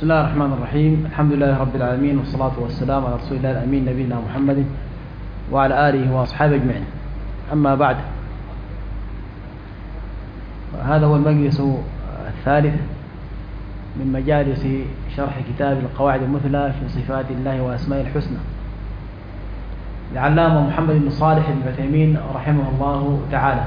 بسم الله الرحمن الرحيم. الحمد لله رب العالمين، والصلاة والسلام على رسول الله الأمين نبينا محمد وعلى آله وأصحابه أجمعين. أما بعد، هذا هو المجلس الثالث من مجالس شرح كتاب القواعد المثلى في صفات الله وأسمائه الحسنى لعلامة محمد بن صالح بن عثيمين رحمه الله تعالى.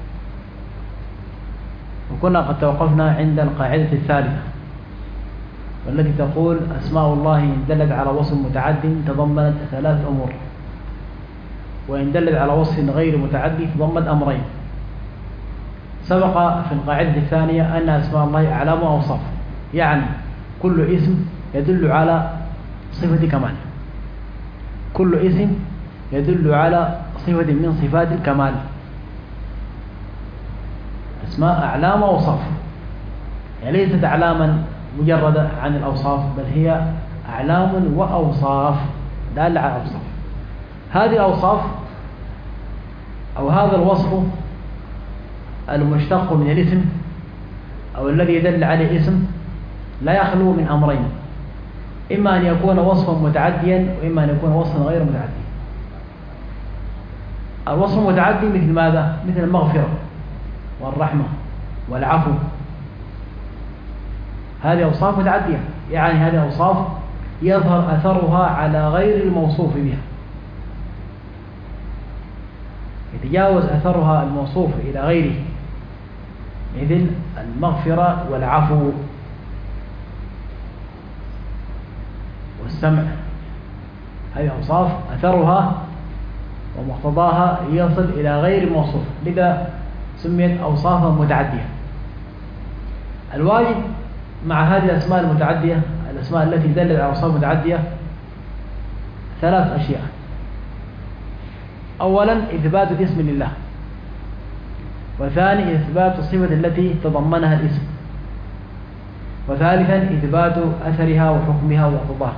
وكنا قد توقفنا عند القاعدة الثالثة، والتي تقول: أسماء الله إن دلت على وصف متعد تضمنت ثلاث أمور، وإن دلت على وصف غير متعد تضمنت أمرين. سبق في القاعدة الثانية أن أسماء الله أعلام وأوصاف، يعني كل اسم يدل على صفة كمال، كل اسم يدل على صفة من صفات الكمال. أسماء أعلام وأوصاف، يعني ليست أعلاما مجردة عن الأوصاف، بل هي أعلام وأوصاف دالة على الأوصاف. هذه الأوصاف أو هذا الوصف المشتق من الاسم أو الذي يدل عليه اسم لا يخلو من أمرين: إما أن يكون وصفا متعديا، وإما أن يكون وصفا غير متعدي. الوصف المتعدي مثل ماذا؟ مثل المغفرة والرحمة والعفو. هذه أوصاف متعدية، يعني هذه أوصاف يظهر أثرها على غير الموصوف بها، يتجاوز أثرها الموصوف إلى غيره، مثل المغفرة والعفو والسمع. هذه أوصاف أثرها ومقتضاها يصل إلى غير الموصوف، لذا سميت أوصافا متعدية. الواجب مع هذه الأسماء المتعدية، الأسماء التي دلت على أوصاف متعدية، ثلاث أشياء: أولا إثبات الاسم لله، وثاني إثبات الصفة التي تضمنها الاسم، وثالثا إثبات أثرها وحكمها ومقتضاها،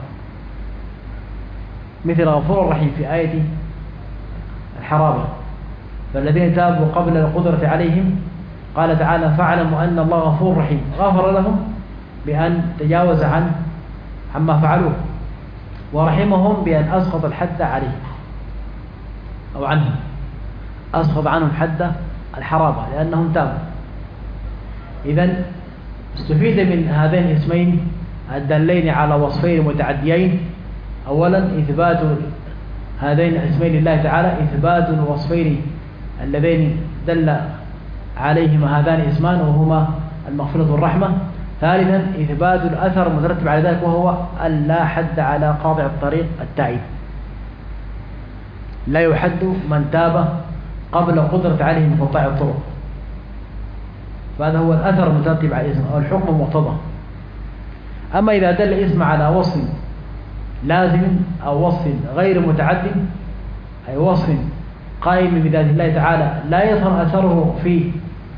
مثل غفور الرحيم في آية الحرابة: فالذين تابوا قبل القدرة عليهم قال تعالى: فاعلموا أن الله غفور رحيم، غفر لهم بأن تجاوز عما فعلوه، ورحمهم بأن أسقط الحد عليه أو عنهم، أسقط عنهم حد الحرابة لأنهم تابوا. إذن استفيد من هذين الاسمين الدالين على وصفين متعديين: أولا إثبات هذين الاسمين لله تعالى، إثبات الوصفين اللذين دل عليهما هذان الاسمان وهما المغفرة والرحمة. ثالثا إثبات الأثر المترتب على ذلك، وهو ألا حد على قاطع الطريق التائب، لا يحد من تاب قبل قدرة عليه من قطاع الطرق. فهذا هو الأثر المترتب على الاسم أو الحكم المقتضى. أما إذا دل الاسم على وصف لازم أو وصف غير متعد، أي وصف قائم بذات الله تعالى لا يظهر أثره في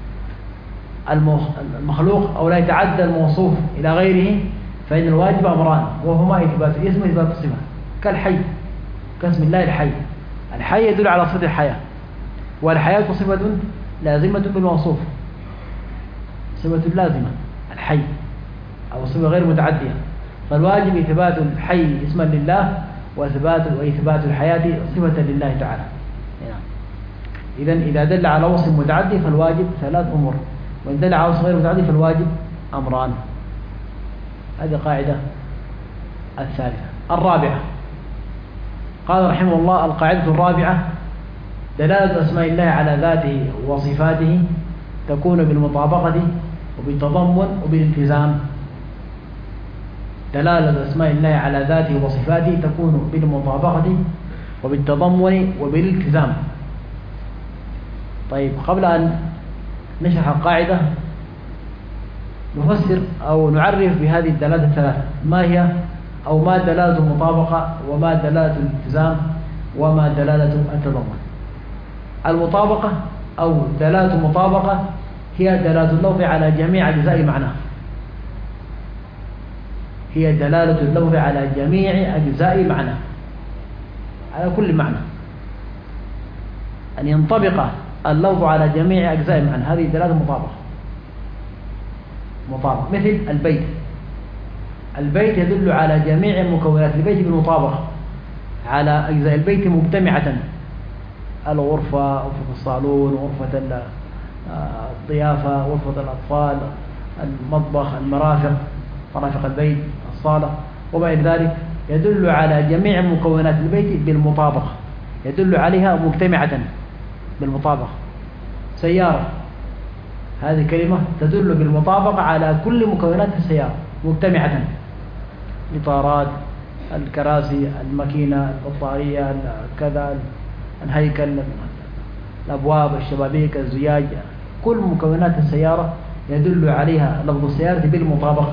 المخلوق أو لا يتعدى الموصوف إلى غيره، فإن الواجب أمران، وهما إثبات الاسم وإثبات الصفة، كالحي، كاسم الله الحي. الحي يدل على صفة الحياة، والحياة صفة لازمة بالموصوف، صفة لازمة الحي أو صفة غير متعدية. فالواجب إثبات الحي اسما لله، وإثبات الحياة صفة لله تعالى. إذن إذا دل على وصف متعدي فالواجب ثلاث أمور، وإن دل على وصف غير متعدي فالواجب أمران. هذه قاعدة الثالثة. الرابعة، قال رحمه الله: القاعدة الرابعة: دلالة أسماء الله على ذاته وصفاته تكون بالمطابقة وبالتضمن وبالالتزام. دلالة أسماء الله على ذاته وصفاته تكون بالمطابقة وبالتضمن وبالالتزام. طيب، قبل أن نشرح القاعدة نفسر أو نعرف بهذه الدلالات الثلاثة: ما هي أو ما دلالة المطابقة، وما دلالة الالتزام، وما دلالة التضمن. المطابقة أو دلالة المطابقة هي دلالة اللفظ على جميع أجزاء معناه، هي دلالة اللفظ على جميع أجزاء معناه، على كل معنى، أن ينطبق اللفظ على جميع أجزاء معناه، هذه دلالة مطابقة. مثل البيت، البيت يدل على جميع مكونات البيت بالمطابقة على أجزاء البيت مجتمعة، الغرفة، غرفة الصالون، غرفة الضيافة، غرفة الأطفال، المطبخ، مرافق البيت، الصالة وما إلى ذلك، يدل على جميع مكونات البيت بالمطابقة، يدل عليها مجتمعة بالمطابقة. سيارة، هذه كلمة تدل بالمطابقة على كل مكونات السيارة مجتمعة، إطارات، الكراسي، الماكينة، البطارية، كذا، الهيكل، الأبواب، الشبابيك، الزجاج، كل مكونات السيارة يدل عليها لفظ السيارة بالمطابقة.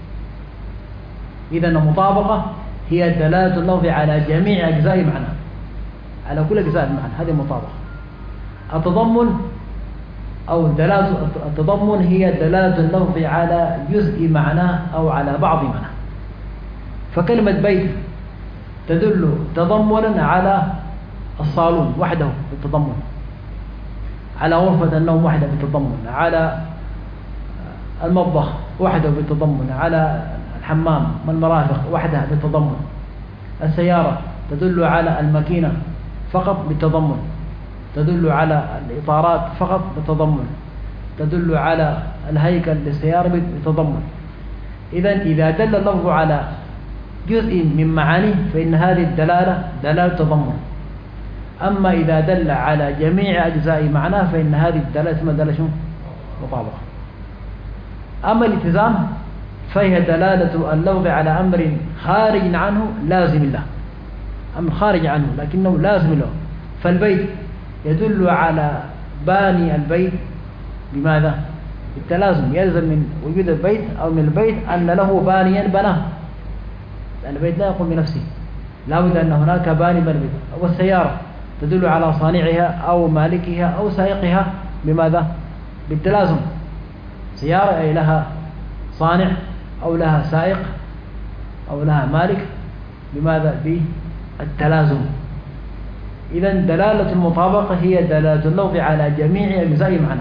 إذن المطابقة هي دلالة اللفظ على جميع أجزاء المعنى، على كل أجزاء المعنى، هذه المطابقة. التضمن أو دلالة التضمن هي دلالة اللفظ على جزء معناه أو على بعض معناه. فكلمة بيت تدل تضمنا على الصالون وحده بالتضمن، على غرفة النوم وحده بالتضمن، على المطبخ وحده بالتضمن، على الحمام والمرافق وحدها بالتضمن. السيارة تدل على الماكينة فقط بالتضمن، تدل على الإطارات فقط بالتضمن، تدل على الهيكل للسيارة بالتضمن. إذن إذا دل اللفظ على جزء من معانيه فإن هذه الدلالة دلالة تضمن. أما إذا دل على جميع أجزاء معناه فإن هذه الدلالة اسمها دلالة مطابقة. أما الالتزام فهي دلالة اللفظ على أمر خارج عنه لازم له، أمر خارج عنه لكنه لازم له. فالبيت يدل على باني البيت بماذا؟ بالتلازم، يلزم من وجود البيت أو من البيت أن له بانيا بناه، لأن البيت لا يقوم بنفسه، لا بد أن هناك باني بنى البيت. والسيارة تدل على صانعها أو مالكها أو سائقها بماذا؟ بالتلازم. سيارة أي لها صانع أو لها سائق أو لها مالك، بماذا؟ بالتلازم. إذن دلالة المطابقة هي دلالة اللفظ على جميع أجزاء معنى،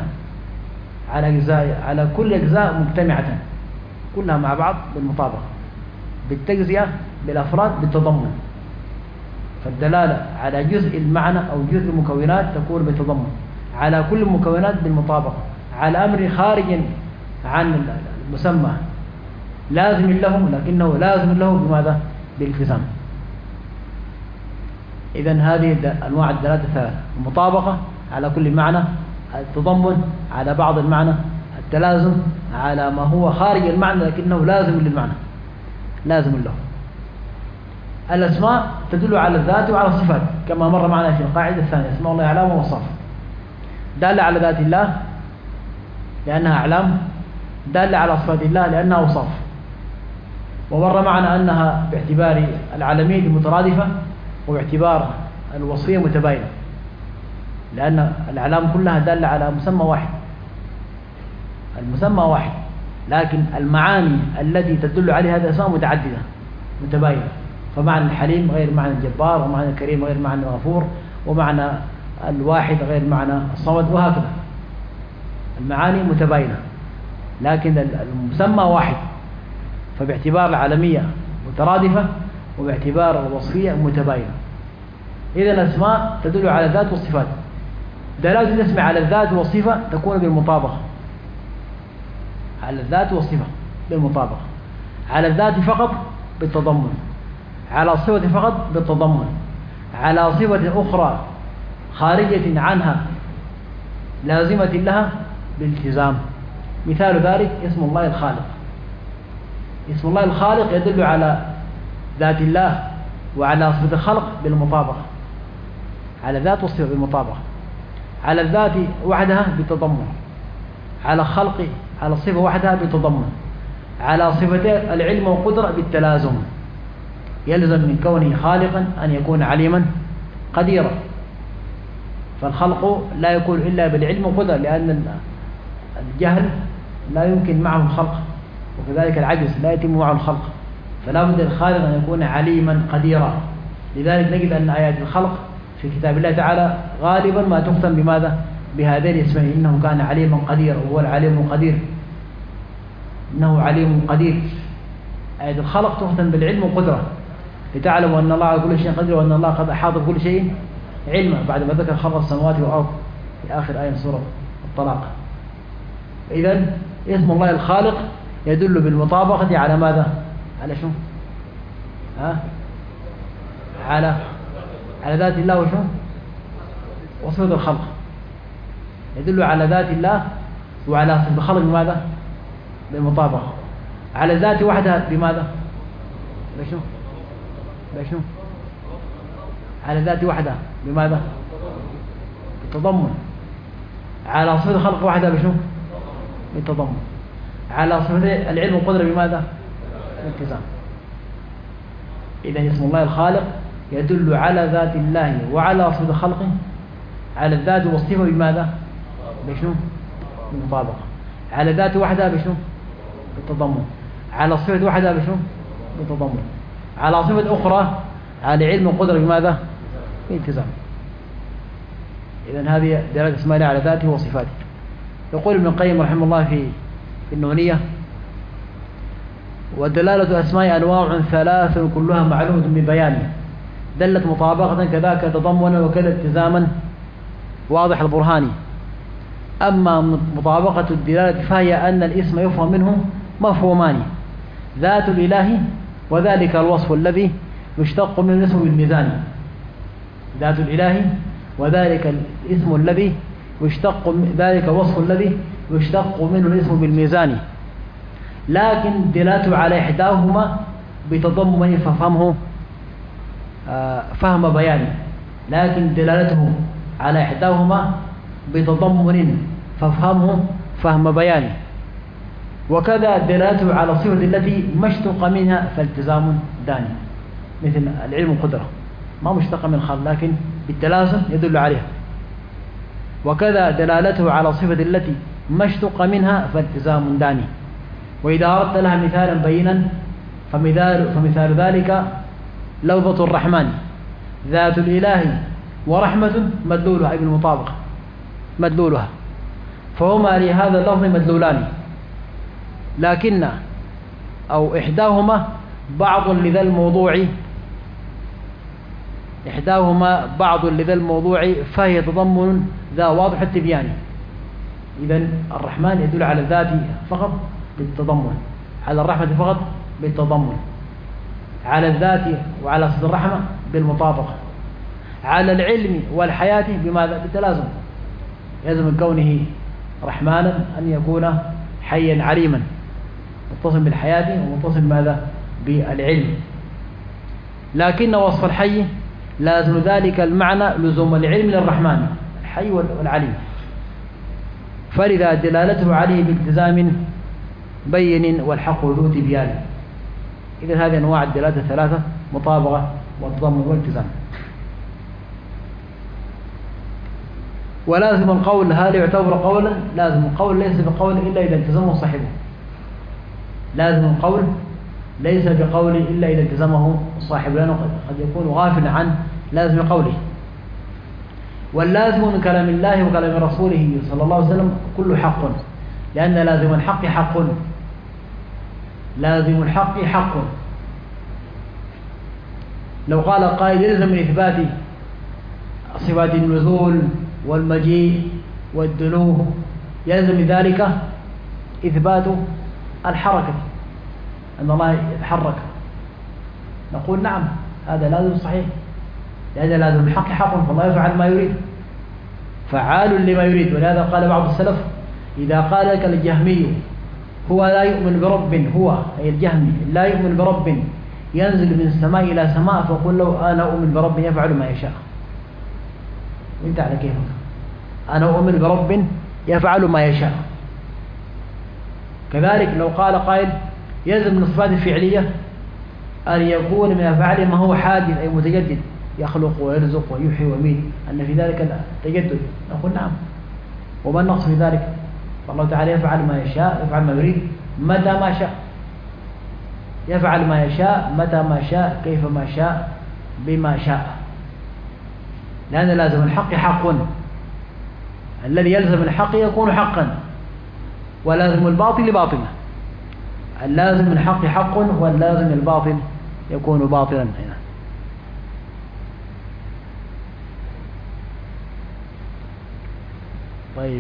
على كل أجزاء مجتمعة كلها مع بعض بالمطابقة، بالتجزئة بالأفراد بالتضمن. فالدلالة على جزء المعنى أو جزء المكونات تكون بالتضمن، على كل المكونات بالمطابقة، على أمر خارج عن المسمى لازم له لكنه لازم له بماذا؟ بالالتزام. إذن هذه أنواع الدلالات الثلاثة: المطابقة على كل معنى، التضمن على بعض المعنى، التلازم على ما هو خارج المعنى لكنه لازم للمعنى، لازم له. الأسماء تدل على الذات وعلى الصفات كما مر معنا في القاعدة الثانية: اسماء الله أعلام وأوصاف. دالة على ذات الله لأنها أعلام، دالة على صفات الله لأنها أوصاف. ومر معنا أنها باعتبار العالمية مترادفة وباعتبار الوصفية متباينة، لأن الأعلام كلها دالة على مسمى واحد، المسمى واحد، لكن المعاني التي تدل عليها هذه الأسماء متعددة متباينة. فمعنى الحليم غير معنى الجبار، ومعنى الكريم غير معنى الغفور، ومعنى الواحد غير معنى الصمد، وهكذا المعاني متباينة لكن المسمى واحد. فباعتبار العالمية مترادفة وباعتبار الوصفية متباينة. إذا الأسماء تدل على الذات والصفات. دلالة الاسم على الذات والصفة تكون بالمطابقة، على الذات والصفة بالمطابقة، على الذات فقط بالتضمن، على الصفة فقط بالتضمن، على صفة أخرى خارجة عنها لازمة لها بالالتزام. مثال ذلك اسم الله الخالق. اسم الله الخالق يدل على ذات الله وعلى صفة الخلق بالمطابقة، على الذات والصفة بالمطابقة، على الذات وحدها بالتضمن، على الخلق على الصفة وحدها بالتضمن، على صفة العلم والقدرة بالتلازم. يلزم من كونه خالقا أن يكون عليما قديرا، فالخلق لا يكون إلا بالعلم والقدرة، لأن الجهل لا يمكن معه الخلق، وكذلك العجز لا يتم معه الخلق، فلا بد للخالق أن يكون عليما قديرا. لذلك نجد أن آيات الخلق في كتاب الله تعالى غالبا ما تختم بماذا؟ بهذين الاسمين: إنه كان عليما قديرا، وهو العليم القدير، إنه عليم قدير. آية الخلق تختم بالعلم والقدرة لتعلموا أن الله على كل شيء قدير وأن الله قد أحاط بكل شيء علما، بعد ما ذكر خلق السماوات والأرض في آخر آية سورة الطلاق. إذن اسم الله الخالق يدل بالمطابقة على ماذا؟ على شو؟ على ذات الله وشو؟ وصفة الخلق. يدل على ذات الله وعلى صفة الخلق بماذا؟ بالمطابقة. على ذات وحدها بماذا؟ بشو؟ على ذات وحدها بماذا؟ بالتضمن. على صفة الخلق وحدها بشو؟ بالتضمن. على صفة العلم والقدرة بماذا؟ بالالتزام. إذا اسم الله الخالق يدل على ذات الله وعلى صفة خلقه، على الذات والصفة بماذا؟ بشنو؟ بالمطابقة. على ذات وحدها بشنو؟ بالتضمن. على صفة وحدها بشنو؟ بالتضمن. على صفة أخرى على علم وقدرة بماذا؟ بالالتزام. إذن هذه دلالة اسم الله على ذاته وصفاته. يقول ابن القيم رحمه الله في النونية: ودلالة أسماء أنواع ثلاث كلها معلومة ببيان، دلت مطابقة كذاك تضمنا وكذا التزاما واضح البرهاني. أما مطابقة الدلالة فهي أن الاسم يفهم منه مفهومان: ذات الإله وذلك الوصف الذي يشتق منه الاسم بالميزان. ذات الإله وذلك الاسم الذي يشتق، ذلك الوصف الذي يشتق منه الاسم بالميزان، لكن دلالته على إحداهما بتضمن ففهمه فهم بياني، لكن دلالته على إحداهما بتضمن ففهمه فهم بياني. وكذا دلالته على الصفة التي ما اشتق منها فالتزام داني، مثل العلم والقدرة ما مشتق من خلق لكن بالتلازم يدل عليها. وكذا دلالته على الصفة التي ما اشتق منها فالتزام داني. وإذا أردت لها مثالا بينا فمثال ذلك لفظة الرحمن: ذات الإله ورحمة مدلولها أي بالمطابقة مدلولها، فهما لهذا اللفظ مدلولان، لكن أو إحداهما بعض لذا الموضوع فهي تضمن ذا واضح التبيان. إذن الرحمن يدل على الذات فقط بالتضمن، على الرحمة فقط بالتضمن، على الذات وعلى صفة الرحمة بالمطابقة، على العلم والحياة بماذا؟ بالتلازم. يلزم من كونه رحمانا أن يكون حيا عليما، متصل بالحياة ومتصل بماذا؟ بالعلم. لكن وصف الحي لازم ذلك المعنى لزوم العلم للرحمن الحي والعليم، فلذا دلالته عليه بالتزام بين والحق ذو تبيان. إذن هذه أنواع الدلالة الثلاثة: مطابقة والتضمن والالتزام. ولازم القول هل يعتبر قولا؟ لازم القول ليس بقول إلا إذا التزمه صاحبه. لازم القول ليس بقول إلا إذا التزمه صاحبه، لأنه قد يكون غافلا عن لازم قوله. واللازم من كلام الله وكلام رسوله صلى الله عليه وسلم كل حق، لأن لازم الحق حق. لازم الحق حق. لو قال قائل يلزم من إثبات صفات النزول والمجيء والدنو، يلزم من ذلك إثبات الحركة، أن الله يتحرك، نقول نعم هذا لازم صحيح، لأن لازم الحق حق، فالله يفعل ما يريد، فعال لما يريد. ولهذا قال بعض السلف: إذا قال لك الجهمي هو لا يؤمن برب، هو أي الجهمي لا يؤمن برب ينزل من السماء إلى سماء، فقل له أنا أؤمن برب يفعل ما يشاء. وانت على كيفك، أنا أؤمن برب يفعل ما يشاء. كذلك لو قال قائل يلزم من الصفات الفعلية أن يكون من أفعاله ما هو حادث أي متجدد، يخلق ويرزق ويحيي ويميت، أن في ذلك تجدد، نقول نعم. وما النقص في ذلك؟ فالله تعالى يفعل ما يشاء، يفعل ما يريد متى ما شاء، يفعل ما يشاء متى ما شاء كيف ما شاء بما شاء، لأن لازم الحق حق. الذي يلزم الحق يكون حقا، ولازم الباطل باطلا. اللازم الحق حق واللازم الباطل يكون باطلا هنا. طيب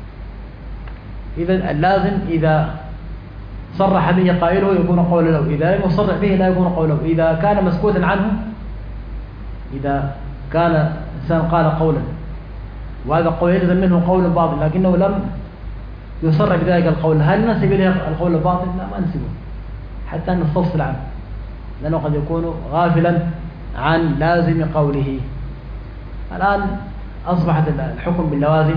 إذا اللازم إذا صرح به قائله يكون قولا له، إذا لم يصرح به لا يكون قولا له. إذا كان مسكوتا عنه، إذا كان إنسان قال قولا وهذا قول يلزم منه قول باطل لكنه لم يصرح بذلك القول، هل نسب إليه القول الباطل؟ لا، ما نسبه حتى نستفصل عنه، لأنه قد يكون غافلا عن لازم قوله. الآن أصبحت الحكم باللوازم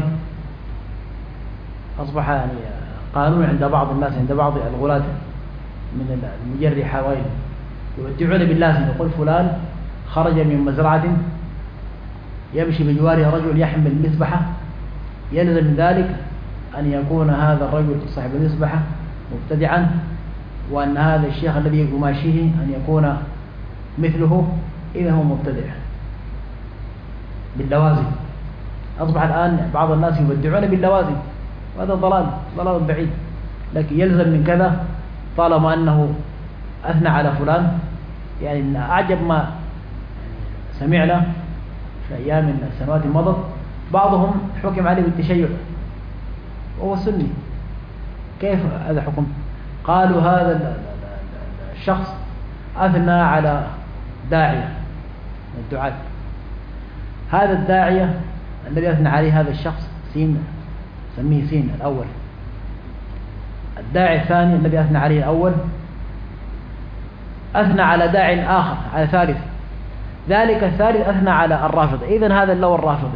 أصبح يعني قانون عند بعض الناس، عند بعض الغلاة من المجرحة وغيره، يودعون باللازم. يقول فلان خرج من مزرعة يمشي بجواره رجل يحمل مسبحة، يلزم من ذلك أن يكون هذا الرجل صاحب المسبحة مبتدعا، وأن هذا الشيخ الذي يماشيه أن يكون مثله، إذا هو مبتدع باللوازم. أصبح الآن بعض الناس يبدعون باللوازم، وهذا ضلال بعيد. لكن يلزم من كذا طالما أنه أثنى على فلان. يعني من أعجب ما سمعنا في أيام من السنوات المضت، بعضهم حكم عليه بالتشيع وهو سني. كيف هذا حكم؟ قالوا هذا الشخص أثنى على داعية من الدعاة، هذا الداعية الذي أثنى عليه هذا الشخص سين، سميه سين الأول. الداعي الثاني الذي أثنى عليه الأول أثنى على داعي آخر، على ثالث، ذلك الثالث أثنى على الرافضي. إذن هذا اللو الرافضي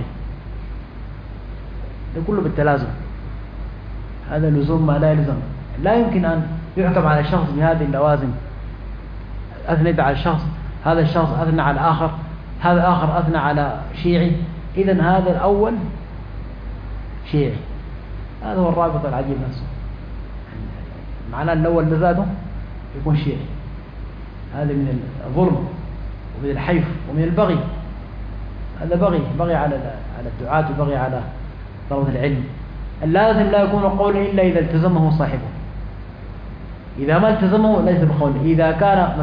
كله بالتلازم، هذا لزوم ما لا يلزم. لا يمكن أن يحكم على الشخص بهذه اللوازم. أثنى على الشخص، هذا الشخص أثنى على الآخر، هذا الآخر أثنى على شيعي، إذن هذا الأول شيعي. هذا هو الرابط العجيب نفسه، معناه الأول بذاته يكون شيعي. هذا من الظلم ومن الحيف ومن البغي. هذا بغي على الدعاة وبغي على طلبة العلم. اللازم لا يكون قولا إلا إذا التزمه صاحبه. إذا ما التزمه ليس بقول. إذا كان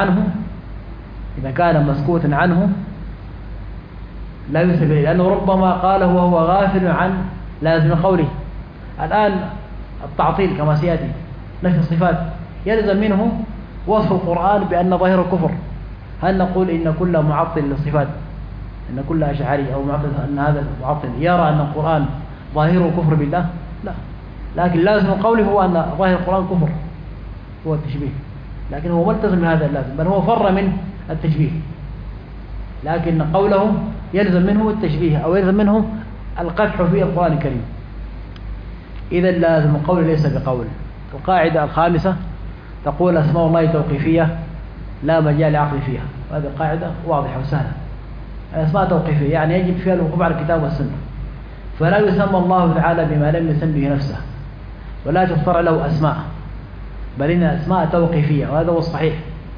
مسكوتا عنه لا ينسب إليه، لأنه ربما قاله وهو غافل عن لازم قوله. الآن التعطيل كما سيأتي، نفي الصفات، يلزم منه وصف القرآن بأن ظاهر الكفر. هل نقول إن كل معطل للصفات، إن كل أشعري أو معطل أن هذا المعطل يرى أن القرآن ظاهره كفر بالله؟ لا، لكن لازم قوله هو أن ظاهر القرآن كفر، هو التشبيه، لكن هو ملتزم بهذا اللازم، بل هو فر من التشبيه، لكن قوله يلزم منه التشبيه أو يلزم منه القدح في القرآن الكريم. إذا لازم القول ليس بقول. القاعدة الخامسة تقول أسماء الله توقيفية لا مجال عقل فيها، وهذه قاعدة واضحة وسهلة. الأسماء توقيفية يعني يجب فيها الوقوف على الكتاب والسنة، فلا يسمى الله تعالى بما لم يسم به نفسه، ولا تخترع له أسماء، بل إن أسماء توقيفية، وهذا هو الصحيح.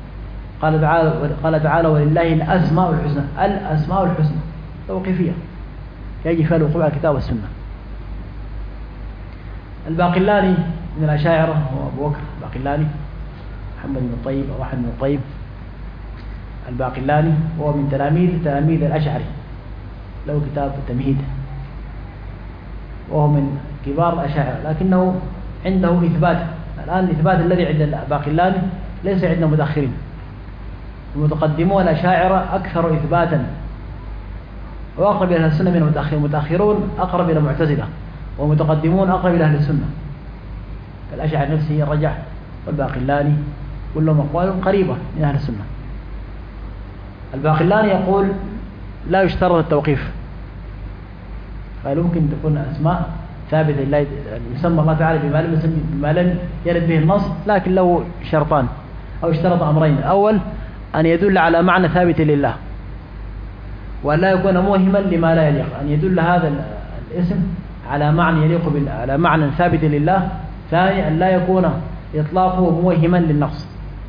قال تعالى ولله الأسماء الحسنى. الأسماء الحسنى توقيفية يجب فيها الوقوف على الكتاب والسنة. الباقلاني من الأشاعرة هو أبو بكر الباقلاني، محمد بن الطيب أو أحمد بن الطيب الباقلاني، وهو من تلاميذ الأشعري، له كتاب التمهيد، وهو من كبار الأشاعرة، لكنه عنده إثبات. الآن الإثبات الذي عند الباقلاني ليس عند المتأخرين. المتقدمون الأشاعرة أكثر إثباتا وأقرب إلى السنة من المتأخرين. المتأخرون أقرب إلى المعتزلة، والمتقدمون أقرب إلى أهل السنة. الأشاعرة نفسه الرجع والباقلاني كلهم أقوال قريبة من أهل السنة. الباقلاني يقول لا يشترط التوقيف، قال ممكن تكون أسماء ثابتة لله، يسمى الله تعالى بما لم يرد به النص، لكن له شرطان أو اشترط أمرين. الأول أن يدل على معنى ثابت لله، وأن لا يكون موهما لما لا يليق، أن يدل هذا الاسم على معنى يليق على معنى ثابت لله. ثاني أن لا يكون إطلاقه موهما للنص،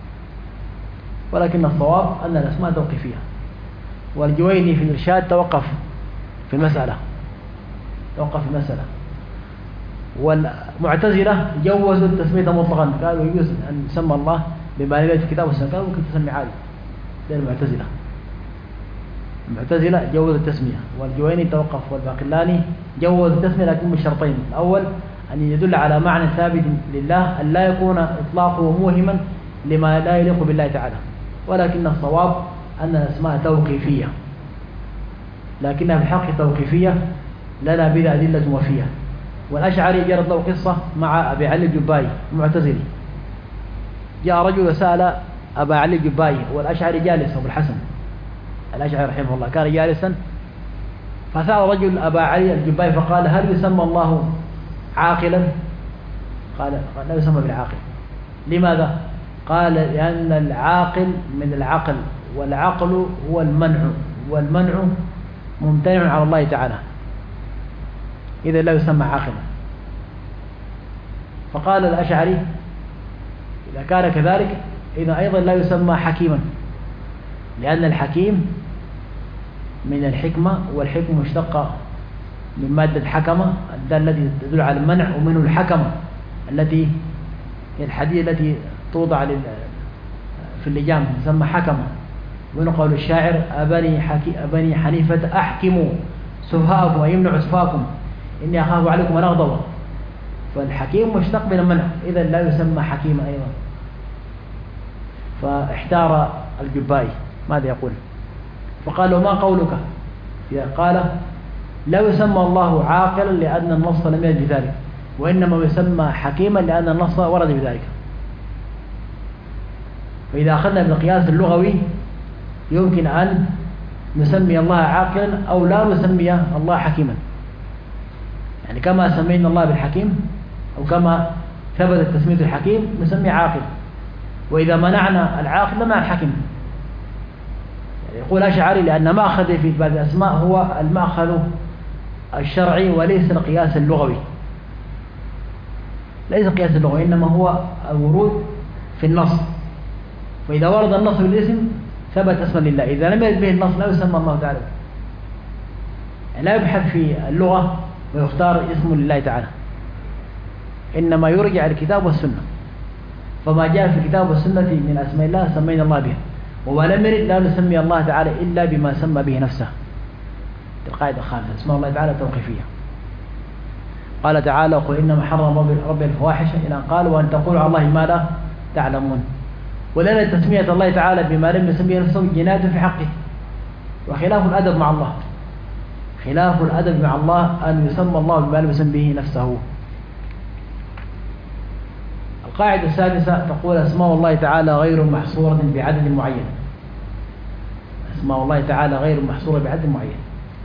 ولكن الصواب أن الأسماء توقيفية. والجويني في الإرشاد توقف في المسألة، والمعتزلة جوزوا التسمية مطلقا، قالوا يجوز أن يسمى الله بما لم يرد في الكتاب والسنة، قالوا ممكن تسمي عادي. ده المعتزلة جوزوا التسمية، والجويني توقف، والباقلاني جوزوا التسمية لكن بشرطين: الأول أن يدل على معنى ثابت لله، أن لا يكون إطلاقه موهما لما لا يليق بالله تعالى، ولكن الصواب أن الأسماء توقيفية، لكنها في الحق توقيفية لنا بها أدلة وفية. والأشعري جرت له قصة مع أبي علي الجبائي المعتزلي. جاء رجل وسأل أبا علي الجبائي والأشعري جالس، أبو الحسن الأشعري رحمه الله كان جالسا، فسأل رجل أبا علي الجبائي فقال: هل يسمى الله عاقلا؟ قال: لا يسمى بالعاقل. لماذا؟ قال: لأن العاقل من العقل، والعقل هو المنع، والمنع ممتنع على الله تعالى، إذا لا يسمى عاقلا. فقال الأشعري: إذا كان كذلك إذا أيضا لا يسمى حكيما، لأن الحكيم من الحكمة، والحكمة مشتقة من مادة حكمة التي تدل على المنع، ومنه الحكمة التي الحديد التي توضع في اللجام تسمى حكمة. ومنه قول الشاعر: أبني حنيفة أحكموا سفهاءكم ويمنع سفهاءكم إني أخاف عليكم أن أغضب. فالحكيم مشتق من المنع، إذا لا يسمى حكيما أيضا. فاحتار الجبائي ماذا يقول؟ فقال له: ما قولك؟ قال: لا يسمى الله عاقلا لأن النص لم يرد بذلك، وإنما يسمى حكيما لأن النص ورد بذلك. فإذا أخذنا بالقياس اللغوي يمكن أن نسمي الله عاقلا أو لا نسمي الله حكيما، يعني كما سمينا الله بالحكيم أو كما ثبتت تسمية الحكيم نسمي عاقل، وإذا منعنا العاقل لمنع الحكيم. يعني يقول الأشعري: لأن مأخذ في إثبات الأسماء هو المأخذ الشرعي وليس القياس اللغوي، ليس القياس اللغوي، إنما هو الورود في النص. فإذا ورد النص بالاسم ثبت اسما لله، إذا لم يرد به النص لا يسمى الله تعالى، يعني لا يبحث في اللغة ويختار اسم لله تعالى، إنما يرجع الكتاب والسنة. فما جاء في الكتاب والسنة من أسماء الله سمينا الله به، وما لم يرد لا نسمي الله تعالى إلا بما سمى به نفسه. القاعدة الخامسة: اسماء الله تعالى توقيفية. قال تعالى: قل إنما حرم ربي الفواحش، إلى أن قال: وأن تقولوا على الله ما لا تعلمون. ولأن تسمية الله تعالى بما لم يسميه نفسه جناية في حقه، وخلاف الأدب مع الله. خلاف الأدب مع الله أن يسمى الله بما لم يسمي به نفسه. القاعدة السادسة تقول: أسماء الله تعالى غير محصورة بعدد معين. أسماء الله تعالى غير محصورة بعدد معين،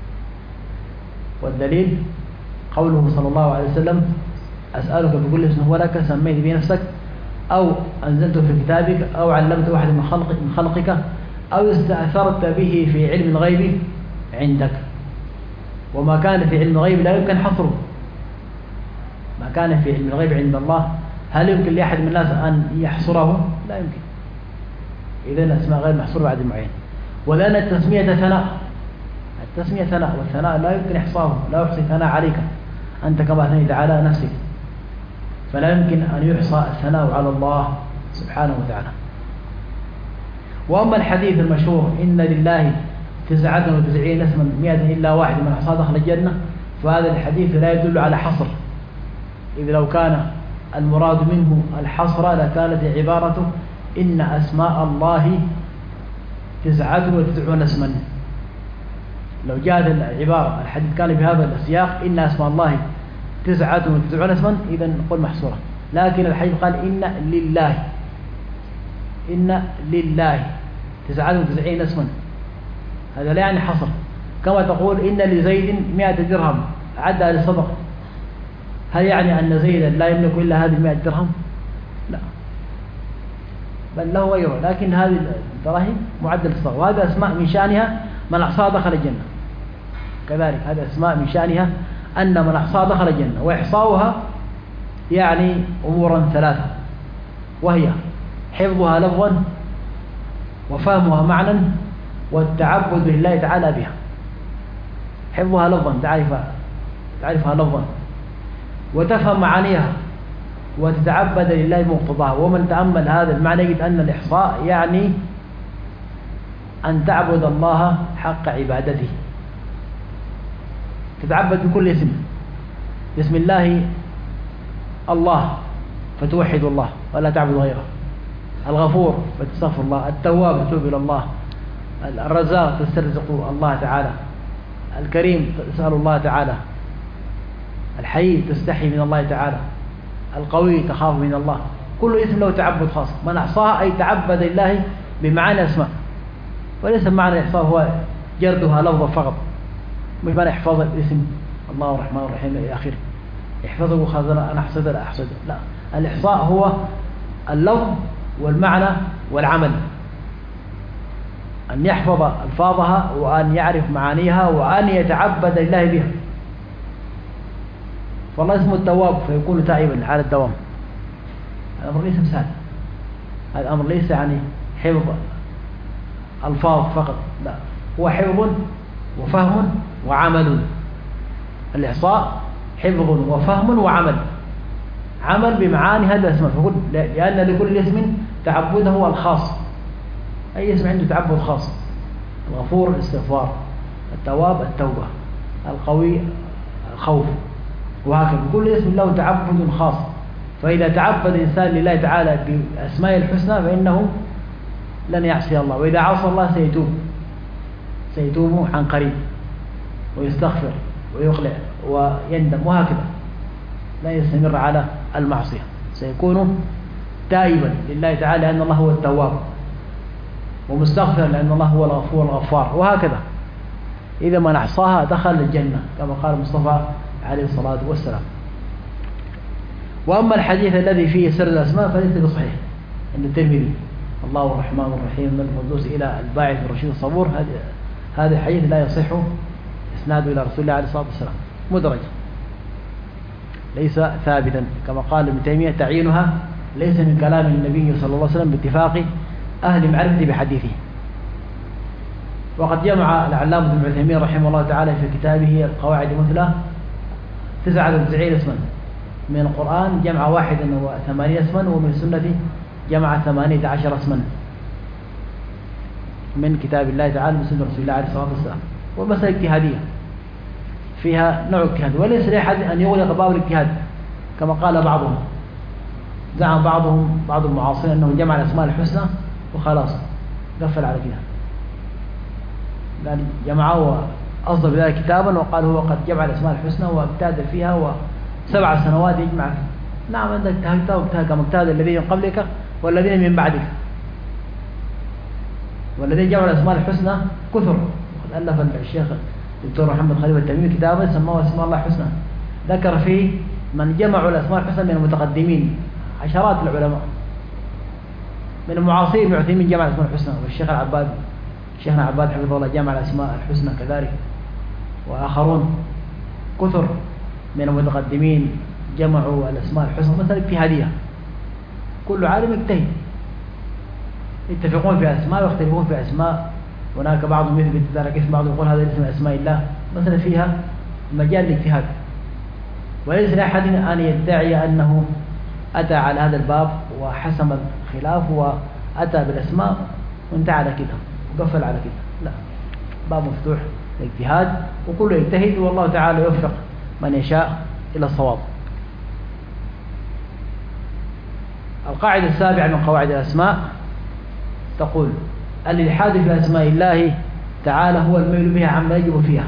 والدليل قوله صلى الله عليه وسلم: أسألك بكل اسم هو لك سميت به نفسك أو أنزلته في كتابك أو علمت واحد من خلقك أو استأثرت به في علم الغيب عندك. وما كان في علم الغيب لا يمكن حصره. ما كان في علم الغيب عند الله هل يمكن لأحد من الناس أن يحصره؟ لا يمكن. إذن الأسماء غير محصورة بعد معين. ولأن التسمية ثناء، التسمية ثناء، والثناء لا يمكن إحصاه، لا يحصي ثناء عليك أنت كما أثنيت على نفسك، فلا يمكن أن يحصى الثناء على الله سبحانه وتعالى. وأما الحديث المشهور: إن لله 99 اسما 100 إلا واحد من أحصاه دخل الجنة، فهذا الحديث لا يدل على حصر، إذ لو كان المراد منه الحصر لكانت عبارته: إن أسماء الله 99 اسما. لو جاءت العبارة الحديث كان بهذا السياق: إن أسماء الله 99 اسما، إذا نقول محصورة. لكن الحديث قال: إن لله 99 اسما، هذا لا يعني حصر. كما تقول: إن لزيد 100 درهم عدها للصدقة، هل يعني أن زيدا لا يملك إلا هذه 100 درهم؟ لا، بل له غيره، لكن هذه الدراهم معدل الصدقة. وهذا أسماء من شأنها من أحصاها دخل الجنة. كذلك هذا أسماء من شأنها أن من أحصاها دخل الجنة، وإحصاؤها يعني أمورا ثلاثة، وهي حفظها لفظا، وفهمها معنى، والتعبد لله تعالى بها. حفظها لفظا تعرفها لفظا، وتفهم معانيها وتتعبد لله بمقتضاها. ومن تأمل هذا المعنى يجد أن الإحصاء يعني أن تعبد الله حق عبادته، تتعبد بكل اسم، بسم الله الله فتوحد الله ولا تعبد غيره، الغفور فتستغفر الله، التواب تتوب إلى الله، الرزاق تسترزق الله تعالى، الكريم تسأل الله تعالى، الحي تستحي من الله تعالى، القوي تخاف من الله. كل اسم له تعبد خاص. من أحصاها أي تعبد لله بمعاني أسماء، وليس معنى الإحصاء هو جردها لفظا فقط، مش معنى إحفاظ الاسم الله الرحمن الرحيم إلى آخره، احفظه خزنة أنا أحصده لا أحصده، لا، الإحصاء هو اللفظ والمعنى والعمل، أن يحفظ ألفاظها وأن يعرف معانيها وأن يتعبد لله بها. فالله اسمه التواب فيكون تائبا على الدوام. الأمر ليس بسهل، هذا الأمر ليس يعني حفظ ألفاظ فقط، لا، هو حفظ وفهم وعمل. الإحصاء حفظ وفهم وعمل، عمل بمعاني هذا الاسم، لأن لكل اسم تعبده الخاص، أي اسم عنده تعبد خاص، الغفور الاستغفار، التواب التوبة، القوي الخوف، وهكذا كل اسم له تعبد خاص. فإذا تعبد الإنسان لله تعالى بأسماء الحسنى فإنه لن يعصي الله، وإذا عصى الله سيتوب عن قريب ويستغفر ويقلع ويندم، وهكذا لا يستمر على المعصية، سيكون تائبا لله تعالى لأن الله هو التواب، ومستغفر لأن الله هو الغفور الغفار، وهكذا. إذا من أحصاها دخل الجنة كما قال المصطفى عليه الصلاة والسلام. وأما الحديث الذي فيه سر الأسماء فليس بصحيح عند الترمذي، الله الرحمن الرحيم من القدوس إلى الباعث الرشيد الصبور، هذا الحديث لا يصح إسناده إلى رسول الله عليه الصلاة والسلام، مدرج ليس ثابتا، كما قال ابن تيمية تعيينها ليس من كلام النبي صلى الله عليه وسلم باتفاق أهل معرفة بحديثه. وقد جمع العلامة ابن عثيمين رحمه الله تعالى في كتابه القواعد المثلى 99 اسما من القرآن، جمع 81 اسما، ومن السنة جمع 18 اسما من كتاب الله تعالى من سنة رسول الله عليه الصلاة والسلام. ومسألة اجتهادية فيها نوع اجتهاد، وليس لأحد أن يغلق باب الاجتهاد كما قال بعضهم، زعم بعض المعاصرين أنه جمع الأسماء الحسنى وخلاص قفل على كده، يعني جمعه وأصدر بذلك كتابا وقال هو قد جمع الأسماء الحسنى وابتاد فيها و7 سنوات يجمع. نعم عندك اجتهدت واجتهد كما اجتهد الذين من قبلك والذين من بعدك، والذين جمعوا الأسماء الحسنى كثر. وقد ألف الشيخ الدكتور محمد خليفة التميمي كتابا سماه اسماء الله الحسنى، ذكر فيه من جمعوا الأسماء الحسنى من المتقدمين، عشرات العلماء من المعاصرين. ابن عثيمين جمع الأسماء الحسنى، والشيخ العباد شيخنا عباد حفظه الله جمع الأسماء الحسنى كذلك، وآخرون كثر من المتقدمين جمعوا الأسماء الحسنى. مثلا اجتهادية، كل عالم يجتهد، يتفقون في أسماء ويختلفون في أسماء، هناك بعضهم يثبت ذلك اسم، بعضهم يقول هذا اسم أسماء الله، مثلا فيها مجال الاجتهاد. وليس لأحد أن يدعي أنه أتى على هذا الباب وحسم الخلاف وأتى بالأسماء وانتهى على كده وقفل على كده، لا، باب مفتوح للاجتهاد وكله يجتهد، والله تعالى يوفق من يشاء إلى الصواب. القاعدة السابعة من قواعد الأسماء تقول: الإلحاد في أسماء الله تعالى هو الميل بها عما يجب فيها.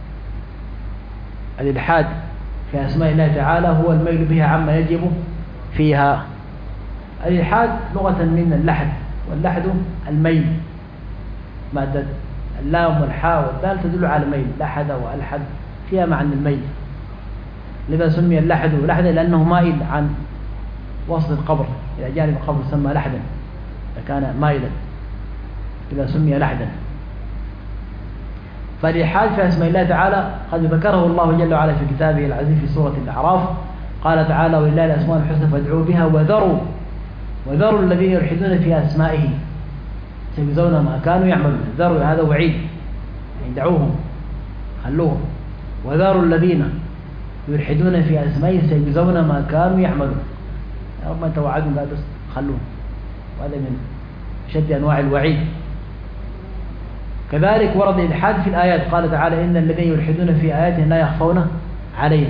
الإلحاد في أسماء الله تعالى هو الميل بها عما يجب فيها. الإلحاد لغة من اللحد، واللحد الميل، مادة اللام والحاء والدال تدل على الميل، لحد وألحد فيها معنى الميل، لذا سمي اللحد لحدا لأنه مائل عن وسط القبر إلى جانب القبر، سمى لحدا، فكان مائلا إذا سمي لحدا. فالإلحاد في أسماء الله تعالى قد ذكره الله جل وعلا في كتابه العزيز في سورة الأعراف، قال تعالى: ولله الأسماء الحسنى فادعوا بها وذروا الذين يلحدون في أسمائه سيجزون ما كانوا يعملون. ذروا هذا وعيد، يعني دعوهم خلوهم، وذروا الذين يلحدون في أسمائه سيجزون ما كانوا يعملون. يا رب أنت وعدهم لا تخلون، وهذا من شد أنواع الوعيد. كذلك ورد الإلحاد في الآيات، قال تعالى إن الذين يلحدون في آياتنا لا يخفون علينا،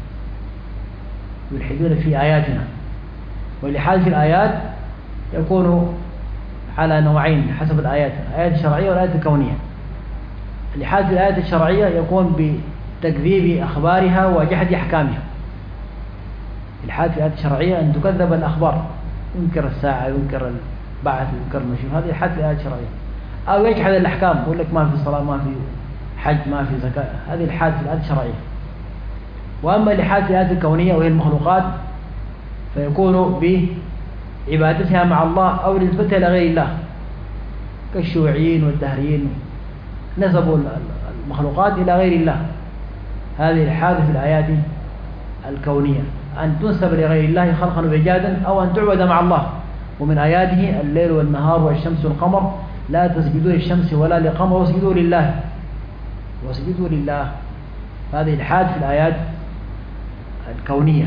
يلحدون في آياتنا. والإلحاد في الآيات يكون على نوعين حسب الآيات، الآيات الشرعية والآيات الكونية. الإلحاد في الآيات الشرعية يكون بتكذيب أخبارها وجحد أحكامها. الإلحاد في الآيات الشرعية أن تكذب الأخبار، ينكر الساعة، ينكر البعث، ينكر النشور، هذا إلحاد في الآيات الشرعية. أو يجحد الأحكام، يقول لك ما في صلاة، ما في حج، ما في زكاة، هذه الإلحاد في الآيات الشرعية. وأما الإلحاد في الآيات الكونية وهي المخلوقات فيكون بعبادتها مع الله أو نسبتها لغير الله، كالشيوعيين والدهريين نسبوا المخلوقات إلى غير الله. هذه الإلحاد في الآيات الكونية، أن تنسب لغير الله خلقا وإيجادا أو أن تعبد مع الله. ومن آياته الليل والنهار والشمس والقمر لا تسجدوا للشمس ولا للقمر واسجدوا لله، واسجدوا لله. هذه الإلحاد في الآيات الكونية.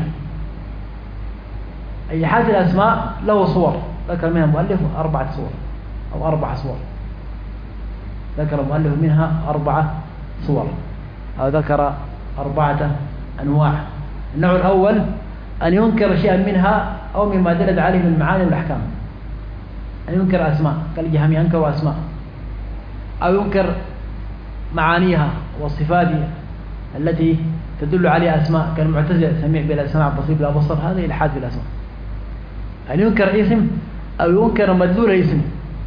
الإلحاد في الأسماء له صور، ذكر منها المؤلف 4 صور أو 4 صور، ذكر المؤلف منها 4 صور أو ذكر 4 أنواع. النوع الأول أن ينكر شيئا منها أو مما دلت عليه من معاني والأحكام، أن ينكر أسماء كالجهمية أنكروا أسماء، أو ينكر معانيها والصفات التي تدل عليها أسماء كالمعتزلة سميع بلا سمع بصير بلا بصر، هذا إلحاد في الأسماء. أن ينكر اسم أو ينكر مدلول اسم،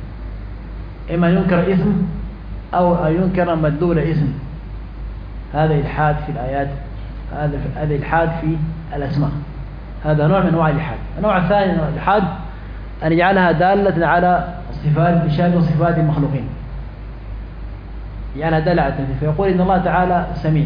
إما أن ينكر اسم أو أن ينكر مدلول اسم، هذا إلحاد في الآيات، هذا إلحاد في الأسماء، هذا نوع من أنواع الإلحاد. النوع الثاني من الإلحاد أن يجعلها دالة على صفات بشأن صفات المخلوقين، يجعلها دالة على التنزيه، فيقول إن الله تعالى سميع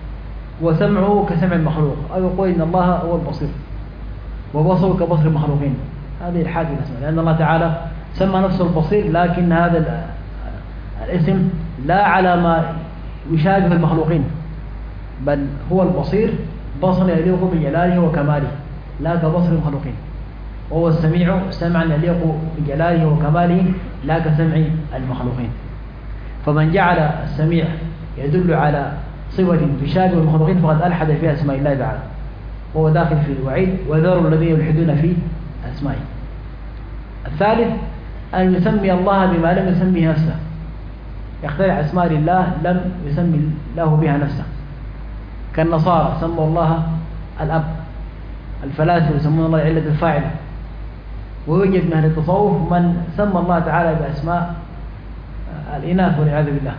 وسمعه كسمع المخلوق، أو يقول إن الله هو البصير وبصره كبصر المخلوقين، هذه إلحاد في الأسماء. لأن الله تعالى سمى نفسه البصير، لكن هذا الاسم لا على ما يشابه المخلوقين، بل هو البصير بصر يليق بجلاله وكماله لا كبصر المخلوقين، وهو السميع سمعا يليق بجلاله وكماله لا كسمع المخلوقين. فمن جعل السميع يدل على صفة تشابه المخلوقين فقد ألحد في أسماء الله تعالى، وهو داخل في الوعيد وذروا الذين يلحدون في أسمائه. الثالث أن يسمي الله بما لم يسميه نفسه، يخترع أسماء لله لم يسمي الله بها نفسه، كالنصارى سموا الله الأب، الفلاسفة يسمون الله علة الفاعل، ويوجد من أهل التصوف من سمى الله تعالى بأسماء الإناث والعياذ بالله.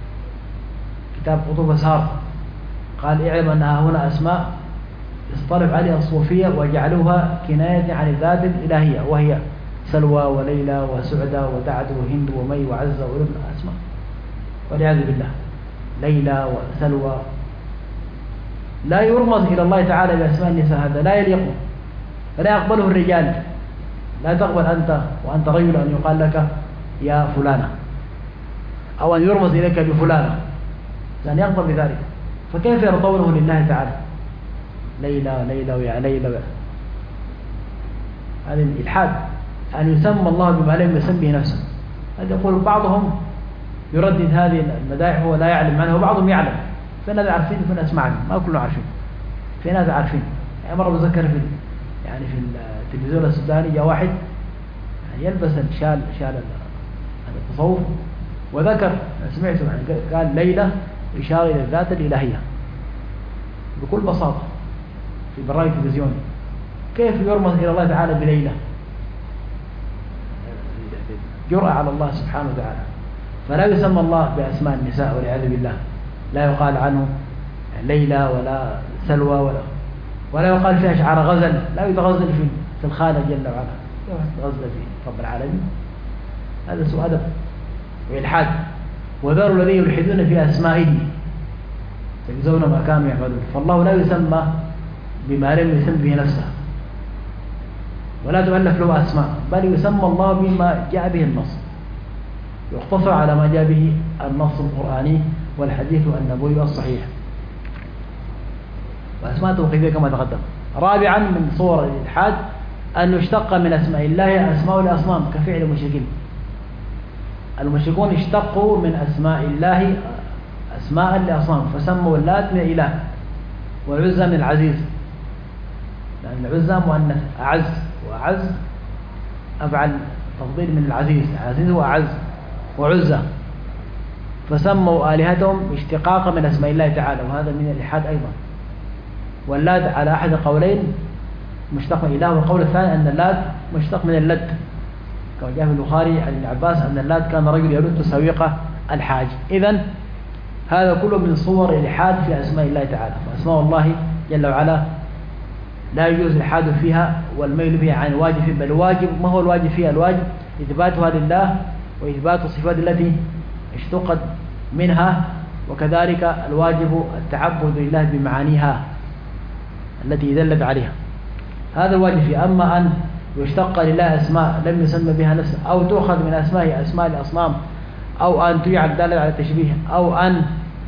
كتاب قطب أسهار قال اعلم أنها هنا أسماء اصطلح عليها الصوفية وجعلوها كناية عن الذات الإلهية، وهي سلوى وليلى وسعدى ودعد وهند ومي وعزة ولبنى، أسماء والعياذ بالله. ليلى وسلوى لا يرمز إلى الله تعالى بأسماء النساء، هذا لا يليق، فلا يقبله الرجال. لا تقبل أنت وأنت رجل أن يقال لك يا فلانة، أو أن يرمز إليك بفلانة، لأن يقبل بذلك. فكيف يرضونه لله تعالى ليلى ليلى ويا ليلى؟ هذا الإلحاد، أن يسمى الله بما لم يسميه نفسه. هذا يقول بعضهم يردد هذه المدائح وهو لا يعلم عنها، وبعضهم يعلم. في ناس عارفين وفي ناس ما عارفين، ما كلهم عارفين، في ناس عارفين. يعني مرة بذكر في التلفزيون السوداني جاء واحد يلبس شال التصوف وذكر، سمعته يعني قال ليلى إشارة إلى الذات الإلهية بكل بساطة في برنامج تلفزيوني. كيف يرمز إلى الله تعالى بليلى؟ جرأة على الله سبحانه وتعالى. فلا يسمى الله بأسماء النساء والعياذ بالله، لا يقال عنه ليلى ولا سلوى ولا يقال فيها أشعار غزل، لا يتغزل في الخالق جل وعلا، يتغزل في رب العالمين. هذا سوء أدب وإلحاد. وذروا الذين يلحدون في أسمائه سيجزون ما كانوا يعملون. فالله لا يسمى بما لم يسم به نفسه، ولا تؤلف له أسماء، بل يسمى الله بما جاء به النص، يقتصر على ما جاء به النص القرآني والحديث النبوي الصحيح. وأسماء توقيفية كما تقدم. رابعا من صور الإلحاد أن يشتق من أسماء الله أسماء الأصنام كفعل المشركين. المشركون اشتقوا من أسماء الله أسماء لأصنام، فسموا اللات من الإله والعزى من العزيز، لأن العزى مؤنث أعز، وأعز أفعل تفضيل من العزيز، العزيز هو أعز وعزى، فسموا آلهتهم اشتقاقا من أسماء الله تعالى، وهذا من الإلحاد أيضا. واللات على أحد القولين مشتق من إله، والقول الثاني أن اللات مشتق من اللد، كما جاء في البخاري عن ابن عباس أن اللات كان رجل يلد سويقة الحاج. إذن هذا كله من صور الإلحاد في أسماء الله تعالى. فأسماء الله جل وعلا لا يجوز الإلحاد فيها والميل بها عن الواجب، بل الواجب ما هو الواجب فيها؟ الواجب إثباتها لله وإثبات الصفات التي اشتقت منها، وكذلك الواجب التعبد لله بمعانيها التي دلت عليها، هذا الواجب فيه. أما أن يشتق لله أسماء لم يسمى بها نفسه، أو تؤخذ من أسماء أسماء الأصنام، أو أن تجعل دالة على التشبيه، أو أن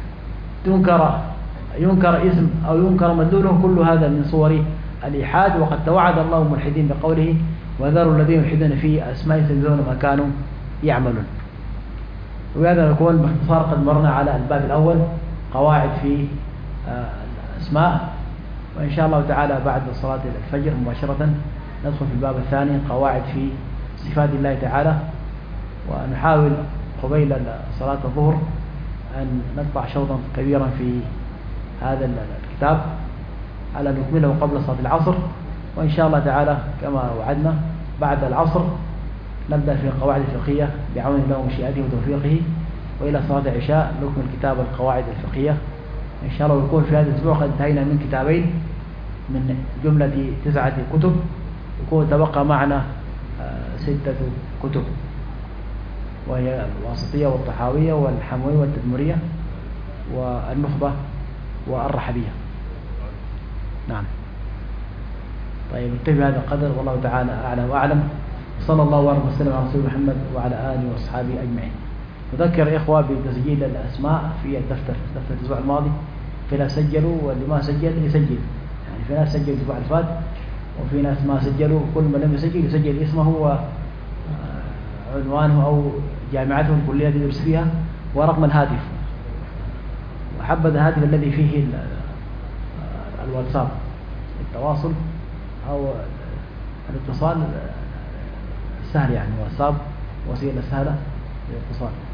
ينكر اسم أو ينكر مدلوله، كل هذا من صور الإلحاد. وقد توعد الله الملحدين بقوله وذروا الذين يلحدون في أسماء سيجزون ما كانوا يعملون. وبهذا نكون باختصار قد مرنا على الباب الأول قواعد في الأسماء، وإن شاء الله تعالى بعد صلاة الفجر مباشرة ندخل في الباب الثاني قواعد في صفات الله تعالى. ونحاول قبيل صلاة الظهر أن نقطع شوطا كبيرا في هذا الكتاب على أن نكمله قبل صلاة العصر، وإن شاء الله تعالى كما وعدنا بعد العصر نبدأ في القواعد الفقهية بعون الله ومشيئته وتوفيقه، وإلى صلاة العشاء نكمل كتاب القواعد الفقهية إن شاء الله. يكون في هذا الأسبوع قد انتهينا من كتابين من جملة 9 كتب، يكون تبقى معنا 6 كتب، وهي الواسطية والطحاوية والحموية والتدمرية والنخبة والرحبية. نعم. طيب نكتفي بهذا القدر، والله تعالى أعلى وأعلم. صلى الله وسلم على رسول محمد وعلى آله وأصحابه أجمعين. نذكر إخوة بتسجيل الأسماء في دفتر الأسبوع الماضي، فلا سجلوا واللي ما سجل يسجل، يعني في ناس سجلوا الأسبوع الفات وفي ناس ما سجلوا. كل من لم يسجل يسجل اسمه وعنوانه أو جامعته الكلية التي يدرس فيها ورقم الهاتف وحبذا الهاتف الذي فيه الواتساب التواصل أو الاتصال سهل، يعني واتساب وسيلة سهلة للاتصال.